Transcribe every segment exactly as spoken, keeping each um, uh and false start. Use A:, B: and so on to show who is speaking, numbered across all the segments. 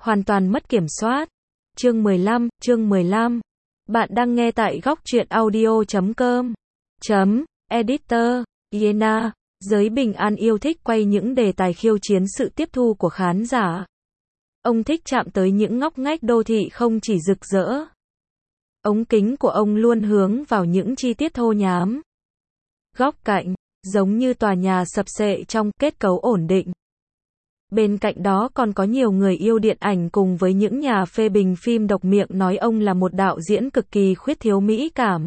A: hoàn toàn mất kiểm soát. Chương mười lăm, chương mười lăm. Bạn đang nghe tại góc truyện audio chấm com. Chấm, editor, Iena. Giới bình an yêu thích quay những đề tài khiêu chiến sự tiếp thu của khán giả. Ông thích chạm tới những ngóc ngách đô thị không chỉ rực rỡ. Ống kính của ông luôn hướng vào những chi tiết thô nhám. Góc cạnh, giống như tòa nhà sập xệ trong kết cấu ổn định. Bên cạnh đó còn có nhiều người yêu điện ảnh cùng với những nhà phê bình phim độc miệng nói ông là một đạo diễn cực kỳ khuyết thiếu mỹ cảm.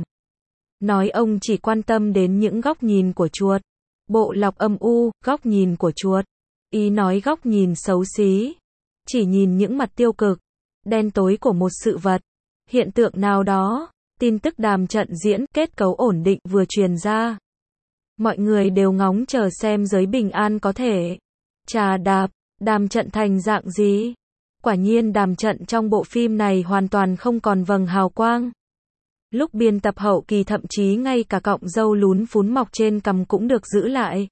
A: Nói ông chỉ quan tâm đến những góc nhìn của chuột. Bộ lọc âm u, góc nhìn của chuột. Ý nói góc nhìn xấu xí. Chỉ nhìn những mặt tiêu cực, đen tối của một sự vật, hiện tượng nào đó. Tin tức đàm trận diễn, kết cấu ổn định vừa truyền ra. Mọi người đều ngóng chờ xem giới bình an có thể trà đạp, đàm trận thành dạng gì. Quả nhiên đàm trận trong bộ phim này hoàn toàn không còn vầng hào quang. Lúc biên tập hậu kỳ thậm chí ngay cả cọng râu lún phún mọc trên cằm cũng được giữ lại.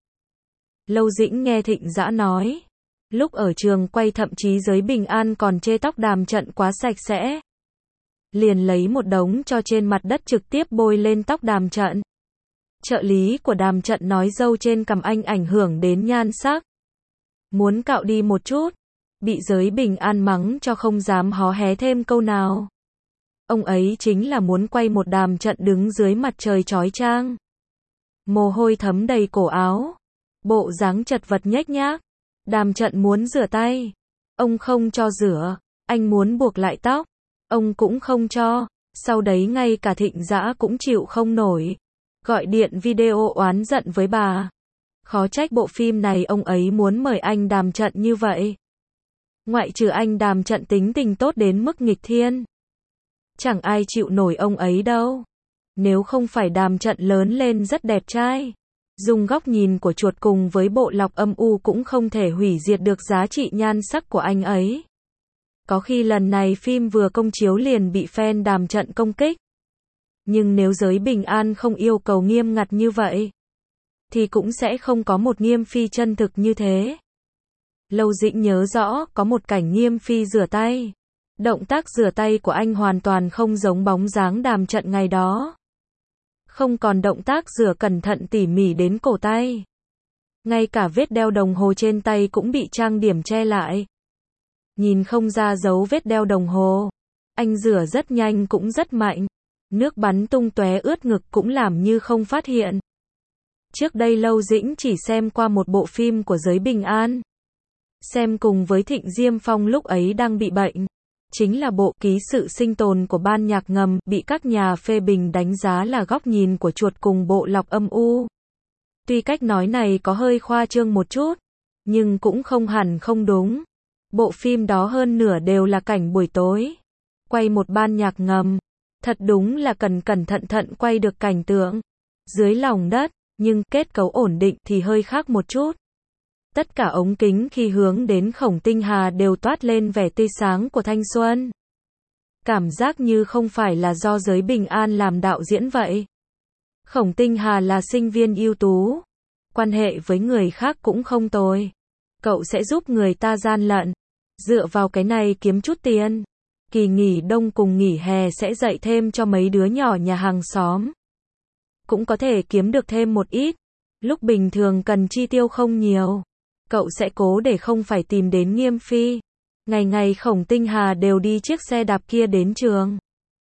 A: Lâu Dĩnh nghe Thịnh Dã nói. Lúc ở trường quay thậm chí giới bình an còn chê tóc đàm trận quá sạch sẽ. Liền lấy một đống cho trên mặt đất trực tiếp bôi lên tóc đàm trận. Trợ lý của đàm trận nói râu trên cằm anh ảnh hưởng đến nhan sắc. Muốn cạo đi một chút. Bị giới bình an mắng cho không dám hó hé thêm câu nào. Ông ấy chính là muốn quay một đàm trận đứng dưới mặt trời chói chang. Mồ hôi thấm đầy cổ áo. Bộ dáng chật vật nhếch nhác. Đàm trận muốn rửa tay. Ông không cho rửa. Anh muốn buộc lại tóc. Ông cũng không cho. Sau đấy ngay cả Thịnh Dã cũng chịu không nổi. Gọi điện video oán giận với bà. Khó trách bộ phim này ông ấy muốn mời anh đàm trận như vậy. Ngoại trừ anh đàm trận tính tình tốt đến mức nghịch thiên. Chẳng ai chịu nổi ông ấy đâu. Nếu không phải đàm trận lớn lên rất đẹp trai. Dùng góc nhìn của chuột cùng với bộ lọc âm u cũng không thể hủy diệt được giá trị nhan sắc của anh ấy. Có khi lần này phim vừa công chiếu liền bị fan đàm trận công kích. Nhưng nếu giới bình an không yêu cầu nghiêm ngặt như vậy, thì cũng sẽ không có một Nghiêm Phi chân thực như thế. Lâu Dĩnh nhớ rõ có một cảnh Nghiêm Phi rửa tay. Động tác rửa tay của anh hoàn toàn không giống bóng dáng đàm trận ngày đó. Không còn động tác rửa cẩn thận tỉ mỉ đến cổ tay. Ngay cả vết đeo đồng hồ trên tay cũng bị trang điểm che lại. Nhìn không ra dấu vết đeo đồng hồ. Anh rửa rất nhanh cũng rất mạnh. Nước bắn tung tóe ướt ngực cũng làm như không phát hiện. Trước đây Lâu Dĩnh chỉ xem qua một bộ phim của giới bình an. Xem cùng với Thịnh Diêm Phong lúc ấy đang bị bệnh. Chính là bộ Ký sự sinh tồn của ban nhạc ngầm, bị các nhà phê bình đánh giá là góc nhìn của chuột cùng bộ lọc âm u. Tuy cách nói này có hơi khoa trương một chút, nhưng cũng không hẳn không đúng. Bộ phim đó hơn nửa đều là cảnh buổi tối. Quay một ban nhạc ngầm. Thật đúng là cần cẩn thận thận quay được cảnh tượng dưới lòng đất, nhưng kết cấu ổn định thì hơi khác một chút. Tất cả ống kính khi hướng đến Khổng Tinh Hà đều toát lên vẻ tươi sáng của thanh xuân. Cảm giác như không phải là do giới bình an làm đạo diễn vậy. Khổng Tinh Hà là sinh viên ưu tú. Quan hệ với người khác cũng không tồi. Cậu sẽ giúp người ta gian lận. Dựa vào cái này kiếm chút tiền. Kỳ nghỉ đông cùng nghỉ hè sẽ dạy thêm cho mấy đứa nhỏ nhà hàng xóm. Cũng có thể kiếm được thêm một ít. Lúc bình thường cần chi tiêu không nhiều. Cậu sẽ cố để không phải tìm đến Nghiêm Phi. Ngày ngày Khổng Tinh Hà đều đi chiếc xe đạp kia đến trường.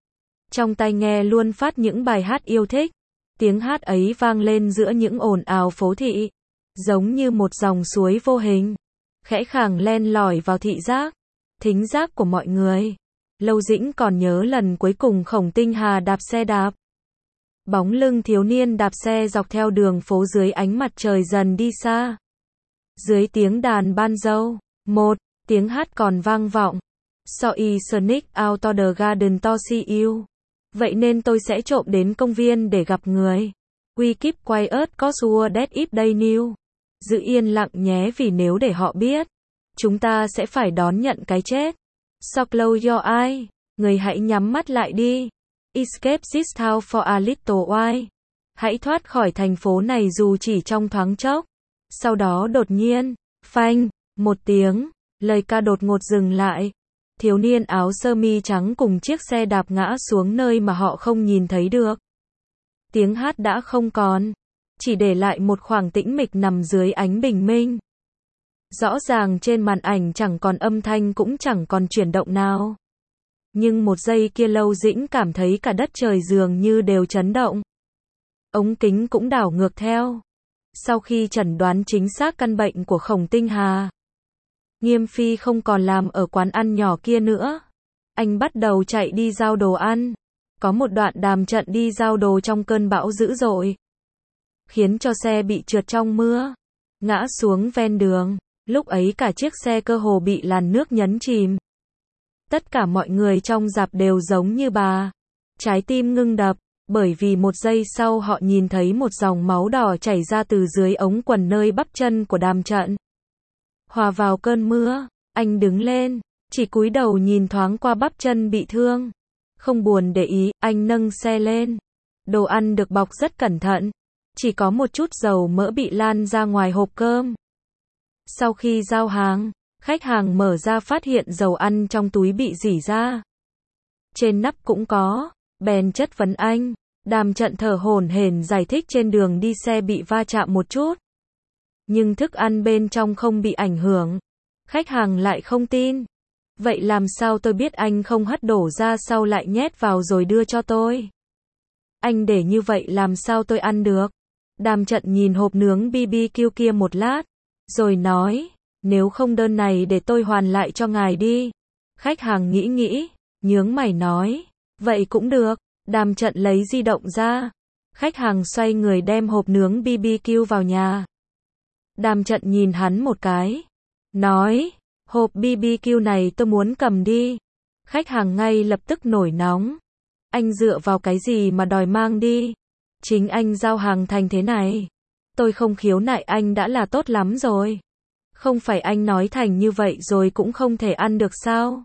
A: Trong tai nghe luôn phát những bài hát yêu thích. Tiếng hát ấy vang lên giữa những ồn ào phố thị. Giống như một dòng suối vô hình. Khẽ khàng len lỏi vào thị giác, thính giác của mọi người. Lâu Dĩnh còn nhớ lần cuối cùng Khổng Tinh Hà đạp xe đạp. Bóng lưng thiếu niên đạp xe dọc theo đường phố dưới ánh mặt trời dần đi xa. Dưới tiếng đàn banjo, một tiếng hát còn vang vọng. Sorry sneak out to the garden to see you. Vậy nên tôi sẽ trộm đến công viên để gặp người. We keep quiet cause we're dead if they knew. Giữ yên lặng nhé vì nếu để họ biết, chúng ta sẽ phải đón nhận cái chết. So close your eye. Người hãy nhắm mắt lại đi. Escape this town for a little while. Hãy thoát khỏi thành phố này dù chỉ trong thoáng chốc. Sau đó đột nhiên, phanh, một tiếng, lời ca đột ngột dừng lại. Thiếu niên áo sơ mi trắng cùng chiếc xe đạp ngã xuống nơi mà họ không nhìn thấy được. Tiếng hát đã không còn, chỉ để lại một khoảng tĩnh mịch nằm dưới ánh bình minh. Rõ ràng trên màn ảnh chẳng còn âm thanh cũng chẳng còn chuyển động nào. Nhưng một giây kia Lâu Dĩnh cảm thấy cả đất trời dường như đều chấn động. Ống kính cũng đảo ngược theo. Sau khi chẩn đoán chính xác căn bệnh của Khổng Tinh Hà, Nghiêm Phi không còn làm ở quán ăn nhỏ kia nữa. Anh bắt đầu chạy đi giao đồ ăn. Có một đoạn Đàm Trận đi giao đồ trong cơn bão dữ dội, khiến cho xe bị trượt trong mưa, ngã xuống ven đường. Lúc ấy cả chiếc xe cơ hồ bị làn nước nhấn chìm. Tất cả mọi người trong rạp đều giống như bà. Trái tim ngưng đập, bởi vì một giây sau họ nhìn thấy một dòng máu đỏ chảy ra từ dưới ống quần nơi bắp chân của Đàm Trận. Hòa vào cơn mưa, anh đứng lên, chỉ cúi đầu nhìn thoáng qua bắp chân bị thương. Không buồn để ý, anh nâng xe lên. Đồ ăn được bọc rất cẩn thận. Chỉ có một chút dầu mỡ bị lan ra ngoài hộp cơm. Sau khi giao hàng, khách hàng mở ra phát hiện dầu ăn trong túi bị rỉ ra. Trên nắp cũng có, bèn chất vấn anh. Đàm Trận thở hổn hển giải thích trên đường đi xe bị va chạm một chút. Nhưng thức ăn bên trong không bị ảnh hưởng. Khách hàng lại không tin. Vậy làm sao tôi biết anh không hất đổ ra sau lại nhét vào rồi đưa cho tôi? Anh để như vậy làm sao tôi ăn được? Đàm Trận nhìn hộp nướng bê bê kiu kia một lát, rồi nói, nếu không đơn này để tôi hoàn lại cho ngài đi. Khách hàng nghĩ nghĩ, nhướng mày nói, vậy cũng được. Đàm Trận lấy di động ra. Khách hàng xoay người đem hộp nướng bê bê kiu vào nhà. Đàm Trận nhìn hắn một cái, nói, hộp bê bê kiu này tôi muốn cầm đi. Khách hàng ngay lập tức nổi nóng. Anh dựa vào cái gì mà đòi mang đi? Chính anh giao hàng thành thế này. Tôi không khiếu nại anh đã là tốt lắm rồi. Không phải anh nói thành như vậy rồi cũng không thể ăn được sao?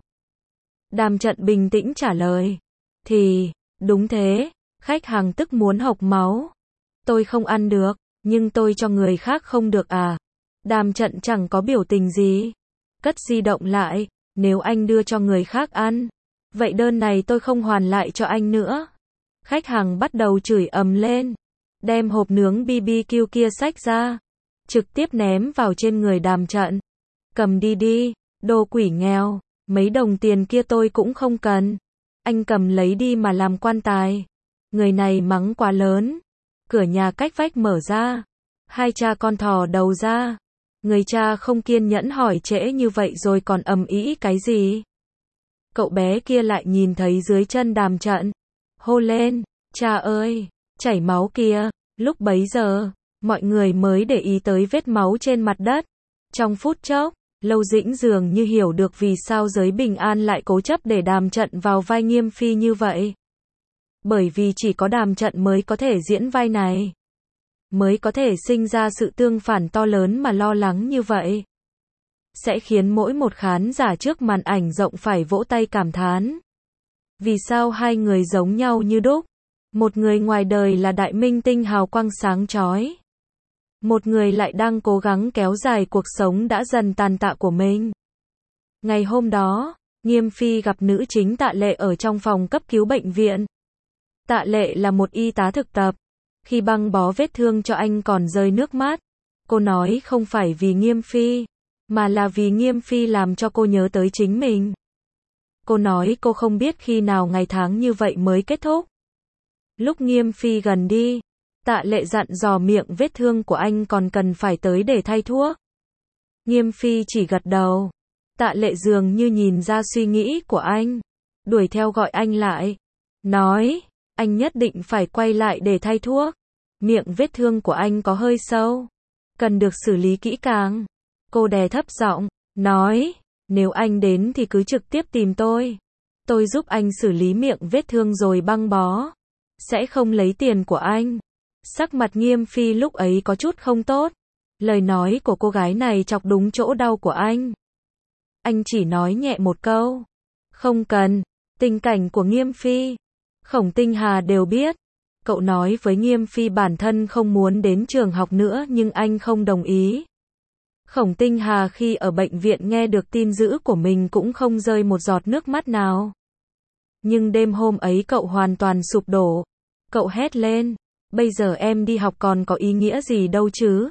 A: Đàm Trận bình tĩnh trả lời. Thì, đúng thế. Khách hàng tức muốn hộc máu. Tôi không ăn được, nhưng tôi cho người khác không được à? Đàm Trận chẳng có biểu tình gì. Cất di động lại, nếu anh đưa cho người khác ăn, vậy đơn này tôi không hoàn lại cho anh nữa. Khách hàng bắt đầu chửi ầm lên, đem hộp nướng bê bê kiu kia xách ra, trực tiếp ném vào trên người Đàm Trận. Cầm đi đi, đồ quỷ nghèo, mấy đồng tiền kia tôi cũng không cần. Anh cầm lấy đi mà làm quan tài. Người này mắng quá lớn. Cửa nhà cách vách mở ra. Hai cha con thò đầu ra. Người cha không kiên nhẫn hỏi trễ như vậy rồi còn ầm ĩ cái gì? Cậu bé kia lại nhìn thấy dưới chân Đàm Trận, hô lên, cha ơi, chảy máu kìa. Lúc bấy giờ, mọi người mới để ý tới vết máu trên mặt đất. Trong phút chốc, Lâu Dĩnh dường như hiểu được vì sao giới bình an lại cố chấp để Đàm Trận vào vai Nghiêm Phi như vậy. Bởi vì chỉ có Đàm Trận mới có thể diễn vai này, mới có thể sinh ra sự tương phản to lớn mà lo lắng như vậy. Sẽ khiến mỗi một khán giả trước màn ảnh rộng phải vỗ tay cảm thán. Vì sao hai người giống nhau như đúc? Một người ngoài đời là đại minh tinh hào quang sáng chói. Một người lại đang cố gắng kéo dài cuộc sống đã dần tàn tạ của mình. Ngày hôm đó, Nghiêm Phi gặp nữ chính Tạ Lệ ở trong phòng cấp cứu bệnh viện. Tạ Lệ là một y tá thực tập. Khi băng bó vết thương cho anh còn rơi nước mắt. Cô nói không phải vì Nghiêm Phi, mà là vì Nghiêm Phi làm cho cô nhớ tới chính mình. Cô nói cô không biết khi nào ngày tháng như vậy mới kết thúc. Lúc Nghiêm Phi gần đi, Tạ Lệ dặn dò miệng vết thương của anh còn cần phải tới để thay thuốc. Nghiêm Phi chỉ gật đầu. Tạ Lệ dường như nhìn ra suy nghĩ của anh, đuổi theo gọi anh lại, nói, anh nhất định phải quay lại để thay thuốc. Miệng vết thương của anh có hơi sâu, cần được xử lý kỹ càng. Cô đè thấp giọng, nói, nếu anh đến thì cứ trực tiếp tìm tôi. Tôi giúp anh xử lý miệng vết thương rồi băng bó. Sẽ không lấy tiền của anh. Sắc mặt Nghiêm Phi lúc ấy có chút không tốt. Lời nói của cô gái này chọc đúng chỗ đau của anh. Anh chỉ nói nhẹ một câu, không cần. Tình cảnh của Nghiêm Phi, Khổng Tinh Hà đều biết. Cậu nói với Nghiêm Phi bản thân không muốn đến trường học nữa nhưng anh không đồng ý. Khổng Tinh Hà khi ở bệnh viện nghe được tin dữ của mình cũng không rơi một giọt nước mắt nào. Nhưng đêm hôm ấy cậu hoàn toàn sụp đổ. Cậu hét lên, bây giờ em đi học còn có ý nghĩa gì đâu chứ?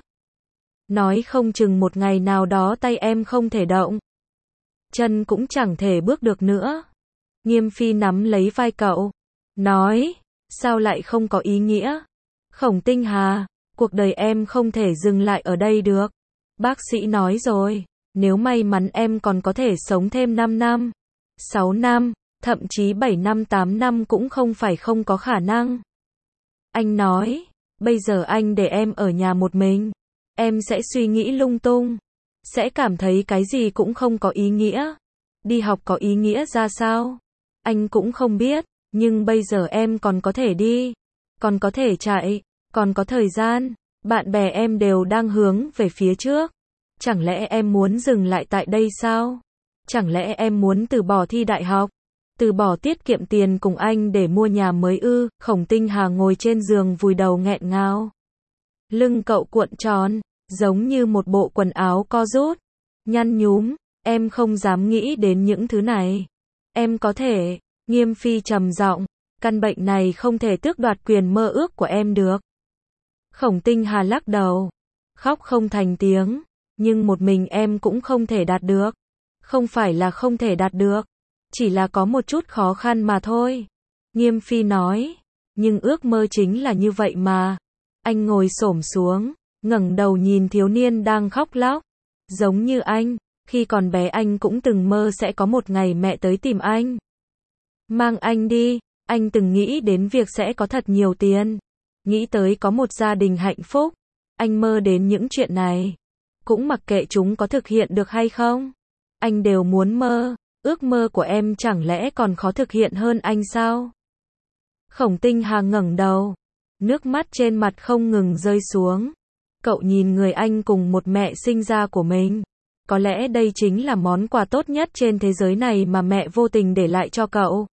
A: Nói không chừng một ngày nào đó tay em không thể động. Chân cũng chẳng thể bước được nữa. Nghiêm Phi nắm lấy vai cậu. Nói, sao lại không có ý nghĩa? Khổng Tinh Hà, cuộc đời em không thể dừng lại ở đây được. Bác sĩ nói rồi, nếu may mắn em còn có thể sống thêm năm năm, sáu năm, thậm chí bảy năm tám năm cũng không phải không có khả năng. Anh nói, bây giờ anh để em ở nhà một mình. Em sẽ suy nghĩ lung tung. Sẽ cảm thấy cái gì cũng không có ý nghĩa. Đi học có ý nghĩa ra sao? Anh cũng không biết, nhưng bây giờ em còn có thể đi, còn có thể chạy, còn có thời gian. Bạn bè em đều đang hướng về phía trước. Chẳng lẽ em muốn dừng lại tại đây sao? Chẳng lẽ em muốn từ bỏ thi đại học? Từ bỏ tiết kiệm tiền cùng anh để mua nhà mới ư? Khổng Tinh Hà ngồi trên giường vùi đầu nghẹn ngào. Lưng cậu cuộn tròn, giống như một bộ quần áo co rút, nhăn nhúm. Em không dám nghĩ đến những thứ này. Em có thể, Nghiêm Phi trầm giọng, căn bệnh này không thể tước đoạt quyền mơ ước của em được. Khổng Tinh Hà lắc đầu, khóc không thành tiếng, nhưng một mình em cũng không thể đạt được. Không phải là không thể đạt được, chỉ là có một chút khó khăn mà thôi. Nghiêm Phi nói, nhưng ước mơ chính là như vậy mà. Anh ngồi xổm xuống, ngẩng đầu nhìn thiếu niên đang khóc lóc. Giống như anh, khi còn bé anh cũng từng mơ sẽ có một ngày mẹ tới tìm anh. Mang anh đi, anh từng nghĩ đến việc sẽ có thật nhiều tiền. Nghĩ tới có một gia đình hạnh phúc. Anh mơ đến những chuyện này. Cũng mặc kệ chúng có thực hiện được hay không. Anh đều muốn mơ. Ước mơ của em chẳng lẽ còn khó thực hiện hơn anh sao? Khổng Tinh Hà ngẩng đầu. Nước mắt trên mặt không ngừng rơi xuống. Cậu nhìn người anh cùng một mẹ sinh ra của mình. Có lẽ đây chính là món quà tốt nhất trên thế giới này mà mẹ vô tình để lại cho cậu.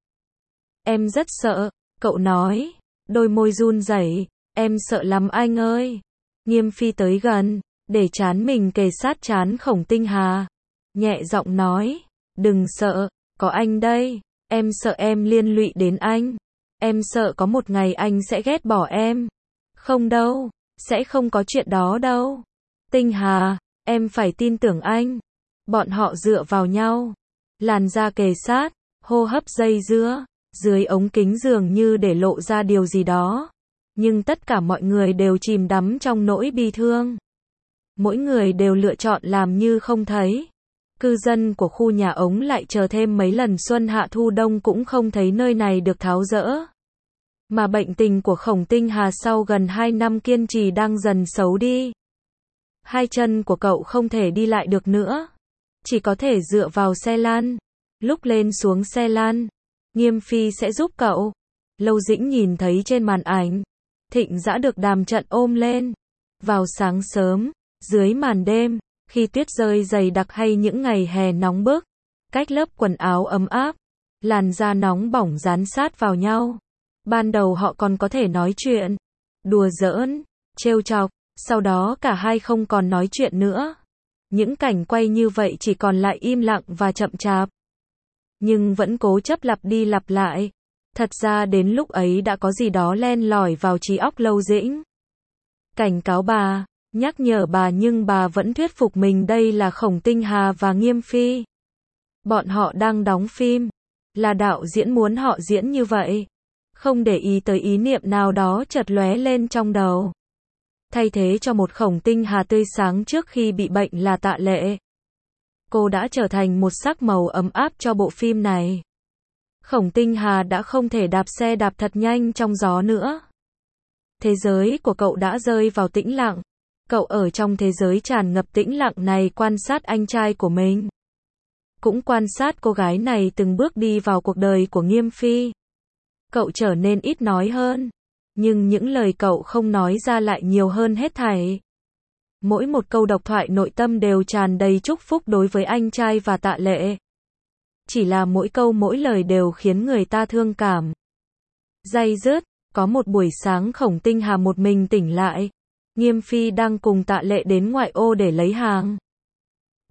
A: Em rất sợ, cậu nói. Đôi môi run rẩy. Em sợ lắm anh ơi. Nghiêm Phi tới gần, để trán mình kề sát trán Khổng Tinh Hà. Nhẹ giọng nói, đừng sợ, có anh đây. Em sợ em liên lụy đến anh. Em sợ có một ngày anh sẽ ghét bỏ em. Không đâu, sẽ không có chuyện đó đâu. Tinh Hà, em phải tin tưởng anh. Bọn họ dựa vào nhau. Làn da kề sát, hô hấp dây dưa. Dưới ống kính dường như để lộ ra điều gì đó. Nhưng tất cả mọi người đều chìm đắm trong nỗi bi thương. Mỗi người đều lựa chọn làm như không thấy. Cư dân của khu nhà ống lại chờ thêm mấy lần xuân hạ thu đông cũng không thấy nơi này được tháo dỡ. Mà bệnh tình của Khổng Tinh Hà sau gần hai năm kiên trì đang dần xấu đi. Hai chân của cậu không thể đi lại được nữa. Chỉ có thể dựa vào xe lăn. Lúc lên xuống xe lăn, Nghiêm Phi sẽ giúp cậu. Lâu Dĩnh nhìn thấy trên màn ảnh. Thịnh Dã được Đàm Trận ôm lên. Vào sáng sớm, dưới màn đêm, khi tuyết rơi dày đặc hay những ngày hè nóng bức, cách lớp quần áo ấm áp, làn da nóng bỏng dán sát vào nhau. Ban đầu họ còn có thể nói chuyện, đùa giỡn, trêu chọc, sau đó cả hai không còn nói chuyện nữa. Những cảnh quay như vậy chỉ còn lại im lặng và chậm chạp. Nhưng vẫn cố chấp lặp đi lặp lại. Thật ra đến lúc ấy đã có gì đó len lỏi vào trí óc Lâu Dĩnh. Cảnh cáo bà, nhắc nhở bà nhưng bà vẫn thuyết phục mình đây là Khổng Tinh Hà và Nghiêm Phi. Bọn họ đang đóng phim. Là đạo diễn muốn họ diễn như vậy. Không để ý tới ý niệm nào đó chợt lóe lên trong đầu. Thay thế cho một Khổng Tinh Hà tươi sáng trước khi bị bệnh là Tạ Lệ. Cô đã trở thành một sắc màu ấm áp cho bộ phim này. Khổng Tinh Hà đã không thể đạp xe đạp thật nhanh trong gió nữa. Thế giới của cậu đã rơi vào tĩnh lặng. Cậu ở trong thế giới tràn ngập tĩnh lặng này quan sát anh trai của mình. Cũng quan sát cô gái này từng bước đi vào cuộc đời của Nghiêm Phi. Cậu trở nên ít nói hơn. Nhưng những lời cậu không nói ra lại nhiều hơn hết thảy. Mỗi một câu độc thoại nội tâm đều tràn đầy chúc phúc đối với anh trai và Tạ Lệ. Chỉ là mỗi câu mỗi lời đều khiến người ta thương cảm. Day dứt, có một buổi sáng Khổng Tinh Hà một mình tỉnh lại. Nghiêm Phi đang cùng Tạ Lệ đến ngoại ô để lấy hàng.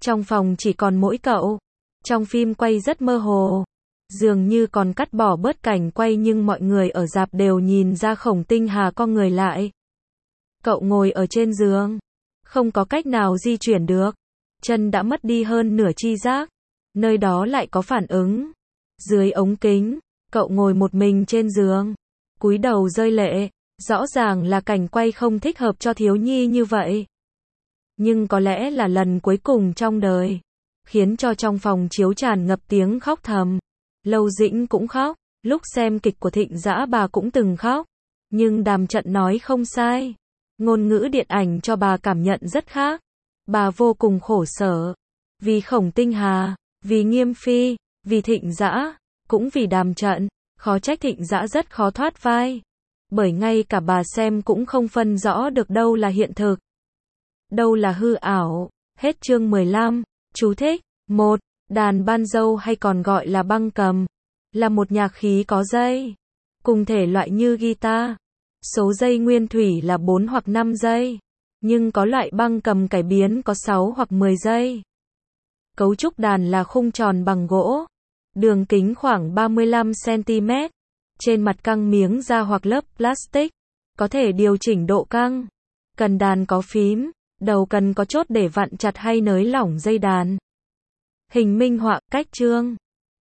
A: Trong phòng chỉ còn mỗi cậu. Trong phim quay rất mơ hồ. Dường như còn cắt bỏ bớt cảnh quay nhưng mọi người ở rạp đều nhìn ra Khổng Tinh Hà co người lại. Cậu ngồi ở trên giường. Không có cách nào di chuyển được. Chân đã mất đi hơn nửa chi giác. Nơi đó lại có phản ứng. Dưới ống kính, cậu ngồi một mình trên giường. Cúi đầu rơi lệ. Rõ ràng là cảnh quay không thích hợp cho thiếu nhi như vậy. Nhưng có lẽ là lần cuối cùng trong đời. Khiến cho trong phòng chiếu tràn ngập tiếng khóc thầm. Lâu Dĩnh cũng khóc. Lúc xem kịch của Thịnh Dã bà cũng từng khóc. Nhưng Đàm Trận nói không sai. Ngôn ngữ điện ảnh cho bà cảm nhận rất khác. Bà vô cùng khổ sở. Vì Khổng Tinh Hà, vì Nghiêm Phi, vì Thịnh Dã, cũng vì Đàm Trận. Khó trách Thịnh Dã rất khó thoát vai. Bởi ngay cả bà xem cũng không phân rõ được đâu là hiện thực. Đâu là hư ảo. Hết chương mười lăm. Chú thích. một. Đàn banjo hay còn gọi là băng cầm. Là một nhạc khí có dây. Cùng thể loại như guitar. Số dây nguyên thủy là bốn hoặc năm giây. Nhưng có loại băng cầm cải biến có sáu hoặc mười giây. Cấu trúc đàn là khung tròn bằng gỗ. Đường kính khoảng ba mươi lăm xăng-ti-mét. Trên mặt căng miếng da hoặc lớp plastic. Có thể điều chỉnh độ căng. Cần đàn có phím. Đầu cần có chốt để vặn chặt hay nới lỏng dây đàn. Hình minh họa, cách chương.